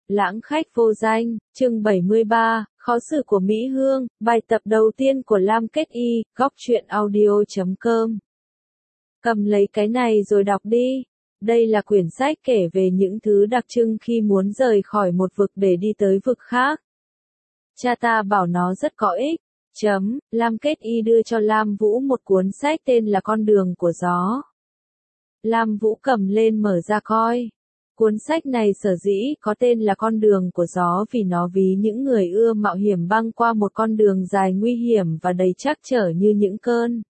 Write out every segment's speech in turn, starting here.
Lãng khách vô danh, chương 73, khó xử của Mỹ Hương, bài tập đầu tiên của Lam Kết Y, góc truyện audio.com. Cầm lấy cái này rồi đọc đi. Đây là quyển sách kể về những thứ đặc trưng khi muốn rời khỏi một vực để đi tới vực khác. Cha ta bảo nó rất có ích. Lam Kết Y đưa cho Lam Vũ một cuốn sách tên là Con đường của gió. Lam Vũ cầm lên mở ra coi. Cuốn sách này sở dĩ có tên là Con đường của gió vì nó ví những người ưa mạo hiểm băng qua một con đường dài nguy hiểm và đầy trắc trở như những cơn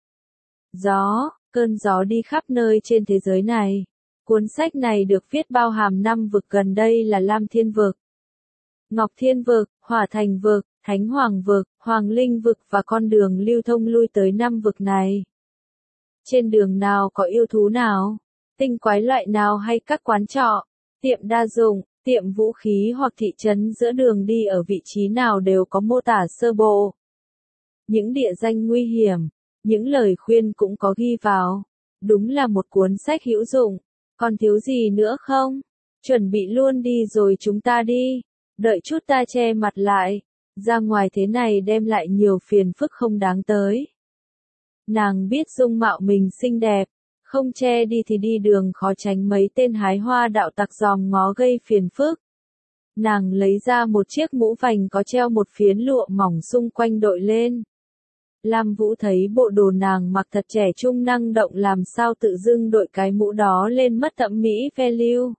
gió đi khắp nơi trên thế giới này. Cuốn sách này được viết bao hàm 5 vực gần đây là Lam Thiên vực, Ngọc Thiên vực, Hỏa Thành vực, Thánh Hoàng vực, Hoàng Linh vực và con đường lưu thông lui tới 5 vực này. Trên đường nào có yêu thú nào, tinh quái loại nào hay các quán trọ, tiệm đa dụng, tiệm vũ khí hoặc thị trấn giữa đường đi ở vị trí nào đều có mô tả sơ bộ. Những địa danh nguy hiểm, những lời khuyên cũng có ghi vào. Đúng là một cuốn sách hữu dụng. Còn thiếu gì nữa không? Chuẩn bị luôn đi rồi chúng ta đi. Đợi chút ta che mặt lại. Ra ngoài thế này đem lại nhiều phiền phức không đáng tới. Nàng biết dung mạo mình xinh đẹp. Không che đi thì đi đường khó tránh mấy tên hái hoa đạo tặc dòm ngó gây phiền phức. Nàng lấy ra một chiếc mũ vành có treo một phiến lụa mỏng xung quanh đội lên. Lam Vũ thấy bộ đồ nàng mặc thật trẻ trung năng động làm sao tự dưng đội cái mũ đó lên mất thẩm mỹ value.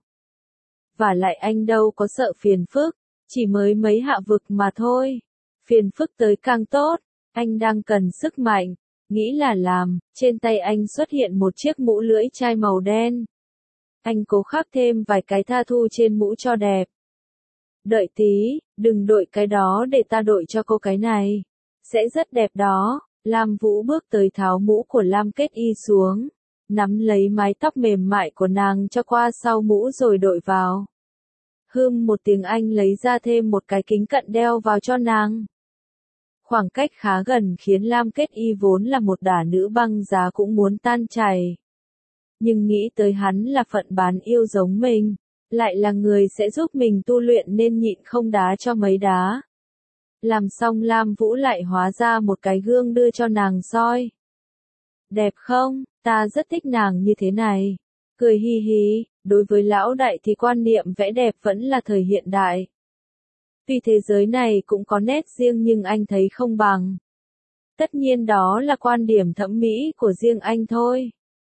Và lại anh đâu có sợ phiền phức, chỉ mới mấy hạ vực mà thôi. Phiền phức tới càng tốt, anh đang cần sức mạnh. Nghĩ là làm, trên tay anh xuất hiện một chiếc mũ lưỡi chai màu đen. Anh cố khắc thêm vài cái tha thu trên mũ cho đẹp. Đợi tí, đừng đội cái đó để ta đội cho cô cái này. Sẽ rất đẹp đó. Lam Vũ bước tới tháo mũ của Lam Kết Y xuống. Nắm lấy mái tóc mềm mại của nàng cho qua sau mũ rồi đội vào. Một tiếng anh lấy ra thêm một cái kính cận đeo vào cho nàng. Khoảng cách khá gần khiến Lam Kết Y vốn là một đả nữ băng giá cũng muốn tan chảy. Nhưng nghĩ tới hắn là phận bán yêu giống mình, lại là người sẽ giúp mình tu luyện nên nhịn không đá cho mấy đá. Làm xong Lam Vũ lại hóa ra một cái gương đưa cho nàng soi. Đẹp không? Ta rất thích nàng như thế này. Cười hi hi, đối với lão đại thì quan niệm vẽ đẹp vẫn là thời hiện đại. Tuy thế giới này cũng có nét riêng nhưng anh thấy không bằng. Tất nhiên đó là quan điểm thẩm mỹ của riêng anh thôi.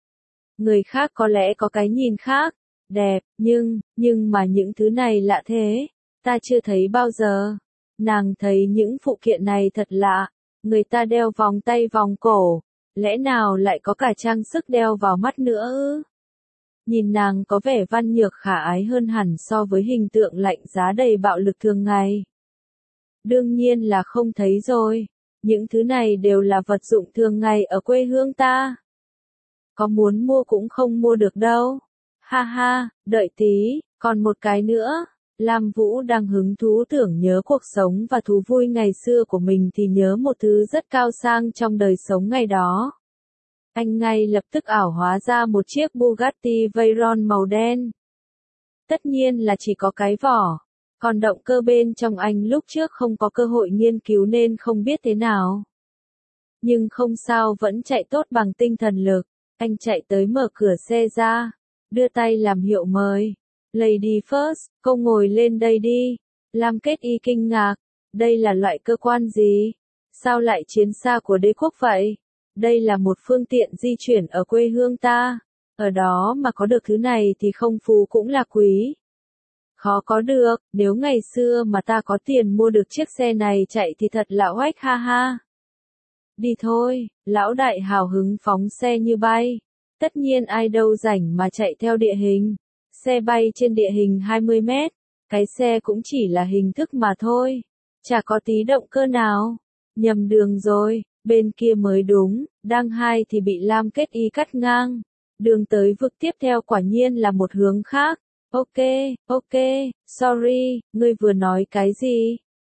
Người khác có lẽ có cái nhìn khác, đẹp, nhưng mà những thứ này lạ thế, ta chưa thấy bao giờ. Nàng thấy những phụ kiện này thật lạ, người ta đeo vòng tay vòng cổ, lẽ nào lại có cả trang sức đeo vào mắt nữa ư? Nhìn nàng có vẻ văn nhược khả ái hơn hẳn so với hình tượng lạnh giá đầy bạo lực thường ngày. Đương nhiên là không thấy rồi, những thứ này đều là vật dụng thường ngày ở quê hương ta. Có muốn mua cũng không mua được đâu. Ha ha, đợi tí, còn một cái nữa. Lam Vũ đang hứng thú tưởng nhớ cuộc sống và thú vui ngày xưa của mình thì nhớ một thứ rất cao sang trong đời sống ngày đó. Anh ngay lập tức ảo hóa ra một chiếc Bugatti Veyron màu đen. Tất nhiên là chỉ có cái vỏ, còn động cơ bên trong anh lúc trước không có cơ hội nghiên cứu nên không biết thế nào. Nhưng không sao vẫn chạy tốt bằng tinh thần lực, anh chạy tới mở cửa xe ra, đưa tay làm hiệu mời. Lady first, cô ngồi lên đây đi. Lam Kết Y kinh ngạc, đây là loại cơ quan gì? Sao lại chiến xa của đế quốc vậy? Đây là một phương tiện di chuyển ở quê hương ta. Ở đó mà có được thứ này thì không phú cũng là quý. Khó có được, nếu ngày xưa mà ta có tiền mua được chiếc xe này chạy thì thật là oách ha ha. Đi thôi, lão đại hào hứng phóng xe như bay. Tất nhiên ai đâu rảnh mà chạy theo địa hình. Xe bay trên địa hình 20 mét, cái xe cũng chỉ là hình thức mà thôi. Chả có tí động cơ nào. Nhầm đường rồi, bên kia mới đúng, đang hai thì bị Lam Kết Y cắt ngang. Đường tới vực tiếp theo quả nhiên là một hướng khác. Ok, sorry, ngươi vừa nói cái gì?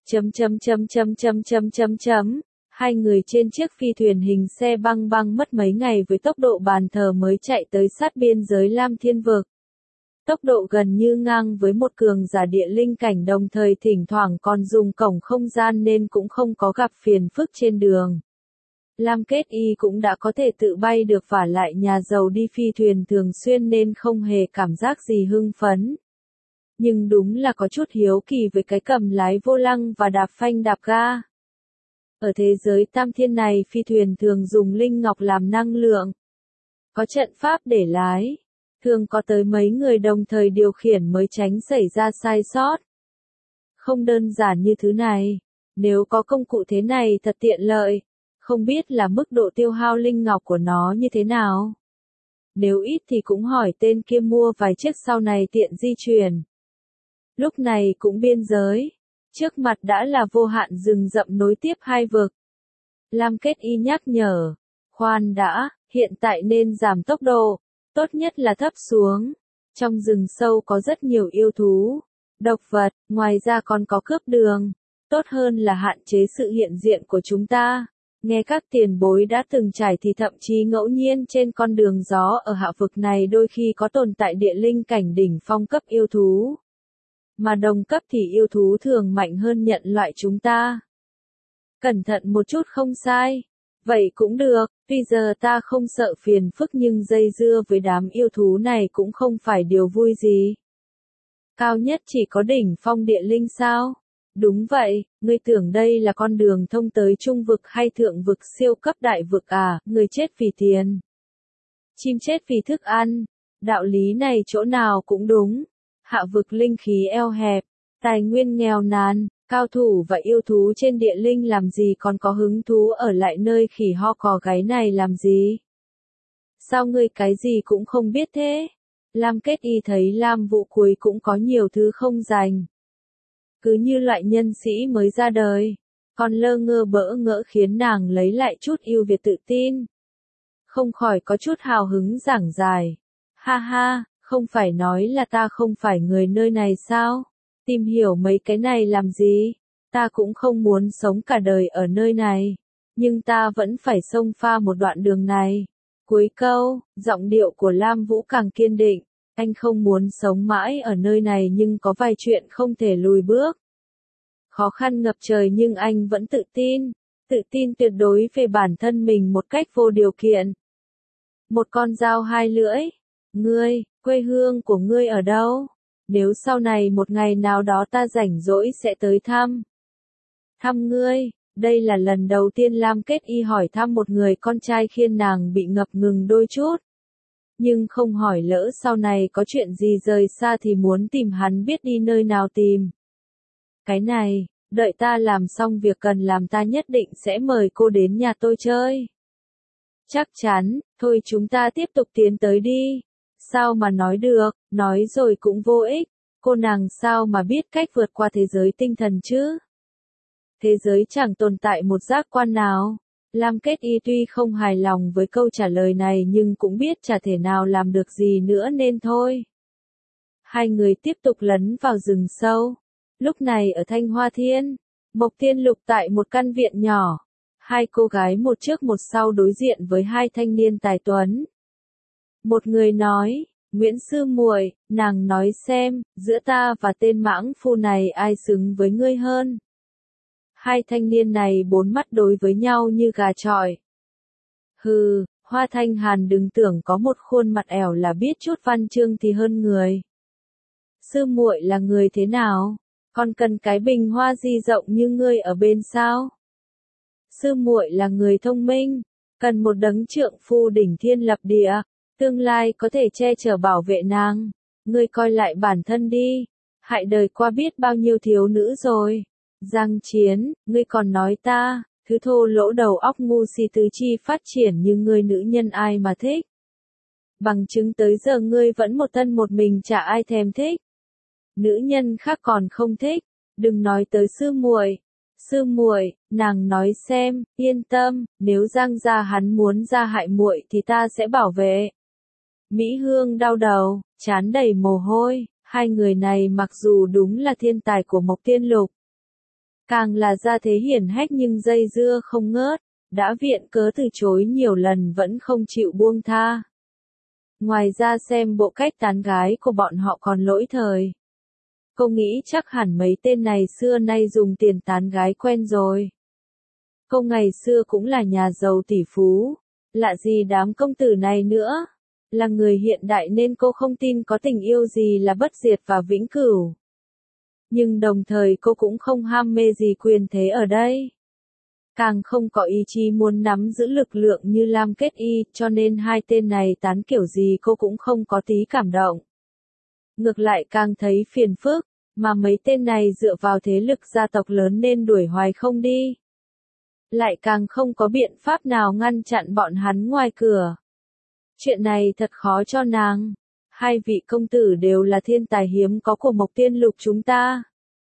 Hai người trên chiếc phi thuyền hình xe băng băng mất mấy ngày với tốc độ bàn thờ mới chạy tới sát biên giới Lam Thiên vực. Tốc độ gần như ngang với một cường giả địa linh cảnh, đồng thời thỉnh thoảng còn dùng cổng không gian nên cũng không có gặp phiền phức trên đường. Lam Kết Y cũng đã có thể tự bay được, vả lại nhà giàu đi phi thuyền thường xuyên nên không hề cảm giác gì hưng phấn. Nhưng đúng là có chút hiếu kỳ với cái cầm lái vô lăng và đạp phanh đạp ga. Ở thế giới tam thiên này, phi thuyền thường dùng linh ngọc làm năng lượng. Có trận pháp để lái. Thường có tới mấy người đồng thời điều khiển mới tránh xảy ra sai sót. Không đơn giản như thứ này. Nếu có công cụ thế này thật tiện lợi. Không biết là mức độ tiêu hao linh ngọc của nó như thế nào. Nếu ít thì cũng hỏi tên kia mua vài chiếc sau này tiện di chuyển. Lúc này cũng biên giới. Trước mặt đã là vô hạn rừng rậm nối tiếp hai vực. Lam Kết Y nhắc nhở. Khoan đã, hiện tại nên giảm tốc độ. Tốt nhất là thấp xuống. Trong rừng sâu có rất nhiều yêu thú, độc vật, ngoài ra còn có cướp đường. Tốt hơn là hạn chế sự hiện diện của chúng ta. Nghe các tiền bối đã từng trải thì thậm chí ngẫu nhiên trên con đường gió ở hạ vực này đôi khi có tồn tại địa linh cảnh đỉnh phong cấp yêu thú. Mà đồng cấp thì yêu thú thường mạnh hơn nhận loại chúng ta. Cẩn thận một chút không sai. Vậy cũng được, tuy giờ ta không sợ phiền phức nhưng dây dưa với đám yêu thú này cũng không phải điều vui gì. Cao nhất chỉ có đỉnh phong địa linh sao? Đúng vậy, ngươi tưởng đây là con đường thông tới trung vực hay thượng vực siêu cấp đại vực à, người chết vì tiền. Chim chết vì thức ăn. Đạo lý này chỗ nào cũng đúng. Hạ vực linh khí eo hẹp, tài nguyên nghèo nàn. Cao thủ và yêu thú trên địa linh làm gì còn có hứng thú ở lại nơi khỉ ho cò gáy này làm gì? Sao ngươi cái gì cũng không biết thế? Lam Kết Y thấy Lam Vũ cuối cũng có nhiều thứ không dành. Cứ như loại nhân sĩ mới ra đời, còn lơ ngơ bỡ ngỡ khiến nàng lấy lại chút ưu việt tự tin. Không khỏi có chút hào hứng giảng giải. Ha ha, không phải nói là ta không phải người nơi này sao? Tìm hiểu mấy cái này làm gì? Ta cũng không muốn sống cả đời ở nơi này. Nhưng ta vẫn phải xông pha một đoạn đường này. Cuối câu, giọng điệu của Lam Vũ càng kiên định. Anh không muốn sống mãi ở nơi này nhưng có vài chuyện không thể lùi bước. Khó khăn ngập trời nhưng anh vẫn tự tin tuyệt đối về bản thân mình một cách vô điều kiện. Một con dao hai lưỡi. Ngươi, quê hương của ngươi ở đâu? Nếu sau này một ngày nào đó ta rảnh rỗi sẽ tới thăm. Thăm ngươi, đây là lần đầu tiên Lam Kết Y hỏi thăm một người con trai khiến nàng bị ngập ngừng đôi chút. Nhưng không hỏi lỡ sau này có chuyện gì rời xa thì muốn tìm hắn biết đi nơi nào tìm. Cái này, đợi ta làm xong việc cần làm ta nhất định sẽ mời cô đến nhà tôi chơi. Chắc chắn, thôi chúng ta tiếp tục tiến tới đi. Sao mà nói được, nói rồi cũng vô ích. Cô nàng sao mà biết cách vượt qua thế giới tinh thần chứ? Thế giới chẳng tồn tại một giác quan nào. Lam Kết Y tuy không hài lòng với câu trả lời này nhưng cũng biết chả thể nào làm được gì nữa nên thôi. Hai người tiếp tục lấn vào rừng sâu. Lúc này ở Thanh Hoa Thiên, Mộc Thiên Lục tại một căn viện nhỏ. Hai cô gái một trước một sau đối diện với hai thanh niên tài tuấn. Một người nói, Nguyễn sư muội, nàng nói xem, giữa ta và tên mãng phu này ai xứng với ngươi hơn. Hai thanh niên này bốn mắt đối với nhau như gà chọi. Hừ, Hoa Thanh Hàn đừng tưởng có một khuôn mặt ẻo là biết chút văn chương thì hơn người. Sư muội là người thế nào? Còn cần cái bình hoa di rộng như ngươi ở bên sao? Sư muội là người thông minh, cần một đấng trượng phu đỉnh thiên lập địa, tương lai có thể che chở bảo vệ nàng. Ngươi coi lại bản thân đi, hại đời qua biết bao nhiêu thiếu nữ rồi. Giang Chiến, ngươi còn nói ta, thứ thô lỗ đầu óc ngu si tứ chi phát triển như ngươi nữ nhân ai mà thích. Bằng chứng tới giờ ngươi vẫn một thân một mình chả ai thèm thích. Nữ nhân khác còn không thích, đừng nói tới sư muội. Sư muội, nàng nói xem, yên tâm, nếu Giang gia hắn muốn ra hại muội thì ta sẽ bảo vệ. Mỹ Hương đau đầu, trán đầy mồ hôi, hai người này mặc dù đúng là thiên tài của Mộc Thiên Lục, càng là gia thế hiển hách nhưng dây dưa không ngớt, đã viện cớ từ chối nhiều lần vẫn không chịu buông tha. Ngoài ra xem bộ cách tán gái của bọn họ còn lỗi thời. Cô nghĩ chắc hẳn mấy tên này xưa nay dùng tiền tán gái quen rồi. Cô ngày xưa cũng là nhà giàu tỷ phú, lạ gì đám công tử này nữa. Là người hiện đại nên cô không tin có tình yêu gì là bất diệt và vĩnh cửu. Nhưng đồng thời cô cũng không ham mê gì quyền thế ở đây. Càng không có ý chí muốn nắm giữ lực lượng như Lam Kết Y, cho nên hai tên này tán kiểu gì cô cũng không có tí cảm động. Ngược lại càng thấy phiền phức, mà mấy tên này dựa vào thế lực gia tộc lớn nên đuổi hoài không đi. Lại càng không có biện pháp nào ngăn chặn bọn hắn ngoài cửa. Chuyện này thật khó cho nàng. Hai vị công tử đều là thiên tài hiếm có của Mộc Tiên Lục chúng ta.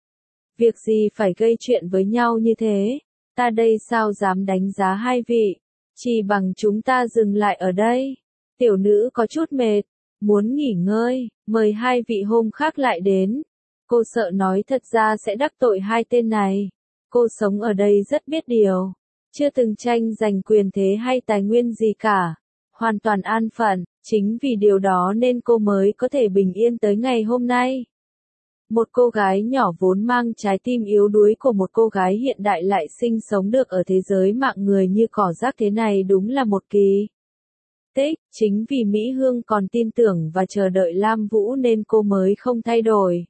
Việc gì phải gây chuyện với nhau như thế, ta đây sao dám đánh giá hai vị, chỉ bằng chúng ta dừng lại ở đây. Tiểu nữ có chút mệt, muốn nghỉ ngơi, mời hai vị hôm khác lại đến. Cô sợ nói thật ra sẽ đắc tội hai tên này. Cô sống ở đây rất biết điều, chưa từng tranh giành quyền thế hay tài nguyên gì cả, hoàn toàn an phận, chính vì điều đó nên cô mới có thể bình yên tới ngày hôm nay. Một cô gái nhỏ vốn mang trái tim yếu đuối của một cô gái hiện đại lại sinh sống được ở thế giới mạng người như cỏ rác thế này đúng là một kỳ tích. Chính vì Mỹ Hương còn tin tưởng và chờ đợi Lam Vũ nên cô mới không thay đổi.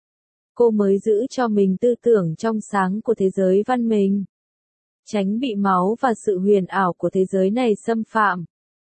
Cô mới giữ cho mình tư tưởng trong sáng của thế giới văn minh, tránh bị máu và sự huyền ảo của thế giới này xâm phạm.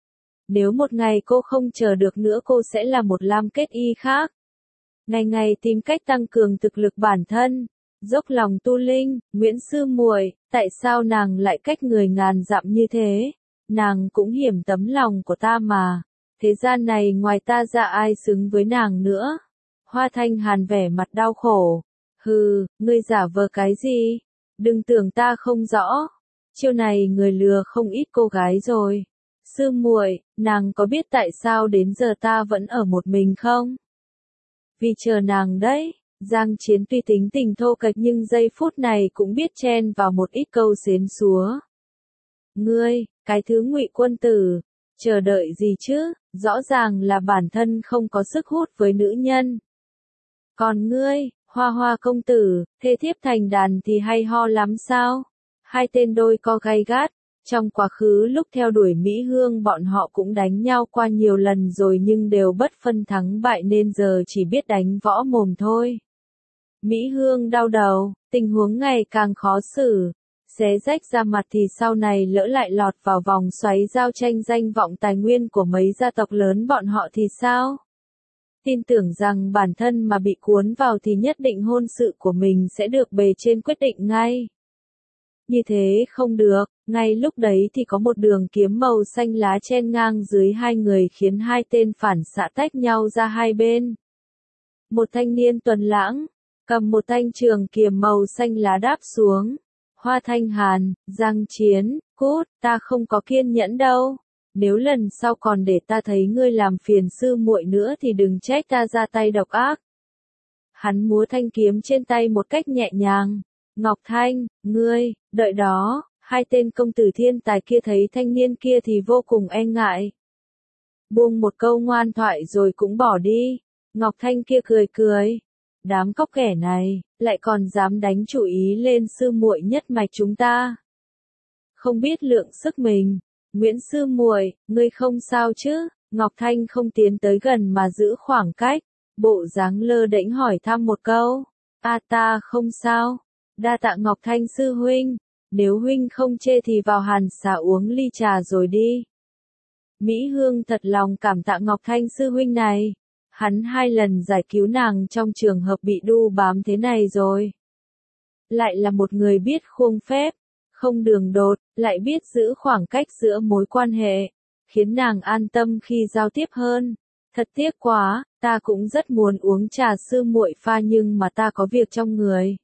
Nếu một ngày cô không chờ được nữa cô sẽ là một Lam Kết Y khác. Ngày ngày tìm cách tăng cường thực lực bản thân, dốc lòng tu linh. Nguyễn sư muội, tại sao nàng lại cách người ngàn dặm như thế? Nàng cũng hiểm tấm lòng của ta mà. Thế gian này ngoài ta ra ai xứng với nàng nữa? Hoa Thanh Hàn vẻ mặt đau khổ. Hừ, ngươi giả vờ cái gì? Đừng tưởng ta không rõ. Chiêu này người lừa không ít cô gái rồi. Sư muội, nàng có biết tại sao đến giờ ta vẫn ở một mình không? Vì chờ nàng đấy. Giang Chiến tuy tính tình thô kệch nhưng giây phút này cũng biết chen vào một ít câu xến xúa. Ngươi, cái thứ ngụy quân tử, chờ đợi gì chứ? Rõ ràng là bản thân không có sức hút với nữ nhân. Còn ngươi, Hoa Hoa công tử, thê thiếp thành đàn thì hay ho lắm sao? Hai tên đôi co gay gắt. Trong quá khứ lúc theo đuổi Mỹ Hương bọn họ cũng đánh nhau qua nhiều lần rồi nhưng đều bất phân thắng bại nên giờ chỉ biết đánh võ mồm thôi. Mỹ Hương đau đầu, tình huống ngày càng khó xử. Xé rách ra mặt thì sau này lỡ lại lọt vào vòng xoáy giao tranh danh vọng tài nguyên của mấy gia tộc lớn bọn họ thì sao? Tin tưởng rằng bản thân mà bị cuốn vào thì nhất định hôn sự của mình sẽ được bề trên quyết định ngay. Như thế không được, ngay lúc đấy thì có một đường kiếm màu xanh lá chen ngang dưới hai người khiến hai tên phản xạ tách nhau ra hai bên. Một thanh niên tuấn lãng, cầm một thanh trường kiếm màu xanh lá đáp xuống. Hoa Thanh Hàn, Giang Chiến, cút, ta không có kiên nhẫn đâu. Nếu lần sau còn để ta thấy ngươi làm phiền sư muội nữa thì đừng trách ta ra tay độc ác. Hắn múa thanh kiếm trên tay một cách nhẹ nhàng. Ngọc Thanh, ngươi, đợi đó. Hai tên công tử thiên tài kia thấy thanh niên kia thì vô cùng e ngại. Buông một câu ngoan thoại rồi cũng bỏ đi. Ngọc Thanh kia cười cười. Đám cóc ghẻ này, lại còn dám đánh chủ ý lên sư muội nhất mạch chúng ta. Không biết lượng sức mình. Nguyễn sư muội, ngươi không sao chứ? Ngọc Thanh không tiến tới gần mà giữ khoảng cách. Bộ dáng lơ đễnh hỏi thăm một câu. Ta không sao. Đa tạ Ngọc Thanh sư huynh. Nếu huynh không chê thì vào hàn xà uống ly trà rồi đi. Mỹ Hương thật lòng cảm tạ Ngọc Thanh sư huynh này. Hắn 2 lần giải cứu nàng trong trường hợp bị đu bám thế này rồi. Lại là một người biết khuôn phép, không đường đột, lại biết giữ khoảng cách giữa mối quan hệ, khiến nàng an tâm khi giao tiếp hơn. Thật tiếc quá, ta cũng rất muốn uống trà sư muội pha nhưng mà ta có việc trong người.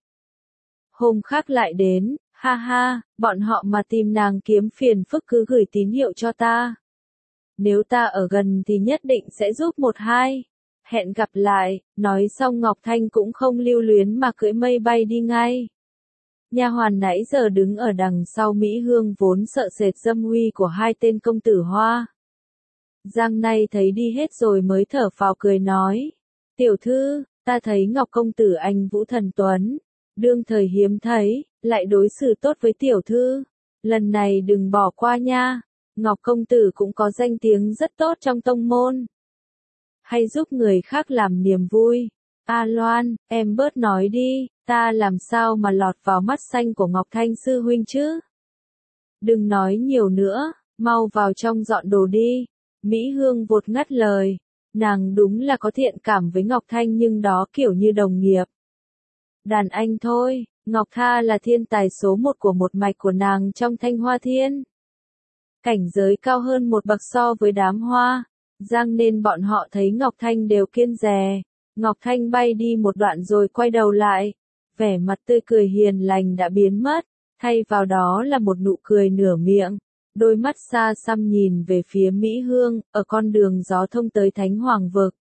Hôm khác lại đến, ha ha, bọn họ mà tìm nàng kiếm phiền phức cứ gửi tín hiệu cho ta. Nếu ta ở gần thì nhất định sẽ giúp một hai. Hẹn gặp lại, nói xong Ngọc Thanh cũng không lưu luyến mà cưỡi mây bay đi ngay. Nha hoàn nãy giờ đứng ở đằng sau Mỹ Hương vốn sợ sệt dâm uy của hai tên công tử Hoa Giang Nay thấy đi hết rồi mới thở phào cười nói. Tiểu thư, ta thấy Ngọc công tử anh Vũ Thần Tuấn, đương thời hiếm thấy, lại đối xử tốt với tiểu thư. Lần này đừng bỏ qua nha, Ngọc công tử cũng có danh tiếng rất tốt trong tông môn. Hay giúp người khác làm niềm vui. A Loan, em bớt nói đi, ta làm sao mà lọt vào mắt xanh của Ngọc Thanh sư huynh chứ? Đừng nói nhiều nữa, mau vào trong dọn đồ đi. Mỹ Hương vụt ngắt lời, nàng đúng là có thiện cảm với Ngọc Thanh nhưng đó kiểu như đồng nghiệp. Đàn anh thôi, Ngọc Tha là thiên tài số một của một mạch của nàng trong Thanh Hoa Thiên. Cảnh giới cao hơn một bậc so với đám hoa, Giang nên bọn họ thấy Ngọc Thanh đều kiêng dè. Ngọc Thanh bay đi một đoạn rồi quay đầu lại, vẻ mặt tươi cười hiền lành đã biến mất, thay vào đó là một nụ cười nửa miệng. Đôi mắt xa xăm nhìn về phía Mỹ Hương, ở con đường gió thông tới Thánh Hoàng Vực.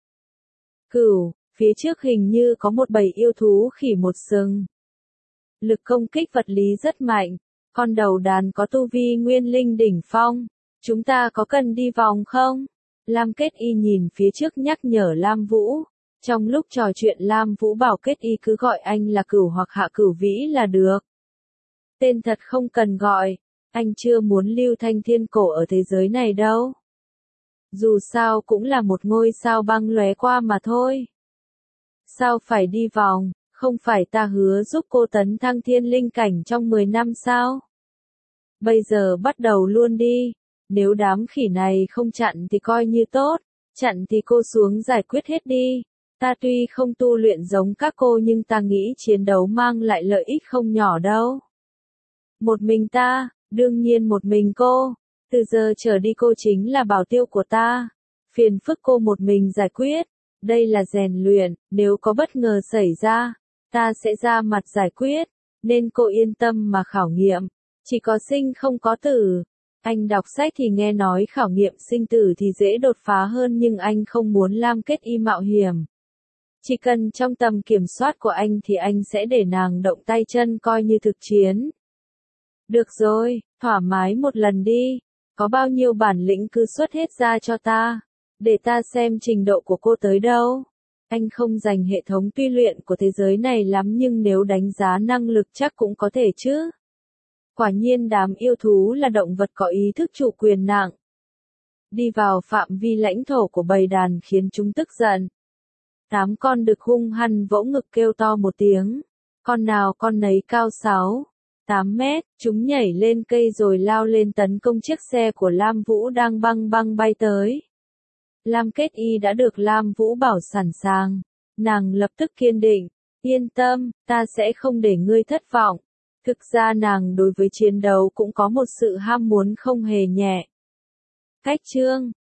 Cửu, phía trước hình như có một bầy yêu thú khỉ một sừng. Lực công kích vật lý rất mạnh, con đầu đàn có tu vi nguyên linh đỉnh phong. Chúng ta có cần đi vòng không? Lam Kết Y nhìn phía trước nhắc nhở Lam Vũ. Trong lúc trò chuyện Lam Vũ bảo Kết Y cứ gọi anh là Cửu hoặc Hạ Cửu Vĩ là được. Tên thật không cần gọi. Anh chưa muốn lưu thanh thiên cổ ở thế giới này đâu. Dù sao cũng là một ngôi sao băng lóe qua mà thôi. Sao phải đi vòng, không phải ta hứa giúp cô tấn thăng thiên linh cảnh trong 10 năm sao? Bây giờ bắt đầu luôn đi. Nếu đám khỉ này không chặn thì coi như tốt, chặn thì cô xuống giải quyết hết đi. Ta tuy không tu luyện giống các cô nhưng ta nghĩ chiến đấu mang lại lợi ích không nhỏ đâu. Một mình ta, đương nhiên một mình cô. Từ giờ trở đi cô chính là bảo tiêu của ta. Phiền phức cô một mình giải quyết. Đây là rèn luyện, nếu có bất ngờ xảy ra, ta sẽ ra mặt giải quyết. Nên cô yên tâm mà khảo nghiệm. Chỉ có sinh không có tử. Anh đọc sách thì nghe nói khảo nghiệm sinh tử thì dễ đột phá hơn nhưng anh không muốn Lam Kết Y mạo hiểm. Chỉ cần trong tầm kiểm soát của anh thì anh sẽ để nàng động tay chân coi như thực chiến. Được rồi, thoải mái một lần đi. Có bao nhiêu bản lĩnh cứ xuất hết ra cho ta. Để ta xem trình độ của cô tới đâu. Anh không dành hệ thống tuy luyện của thế giới này lắm nhưng nếu đánh giá năng lực chắc cũng có thể chứ. Quả nhiên đám yêu thú là động vật có ý thức chủ quyền nặng. Đi vào phạm vi lãnh thổ của bầy đàn khiến chúng tức giận. 8 con đực hung hăng vỗ ngực kêu to một tiếng. Con nào con nấy cao 8 mét, chúng nhảy lên cây rồi lao lên tấn công chiếc xe của Lam Vũ đang băng băng bay tới. Lam Kết Y đã được Lam Vũ bảo sẵn sàng. Nàng lập tức kiên định. Yên tâm, ta sẽ không để ngươi thất vọng. Thực ra nàng đối với chiến đấu cũng có một sự ham muốn không hề nhẹ. Cách chương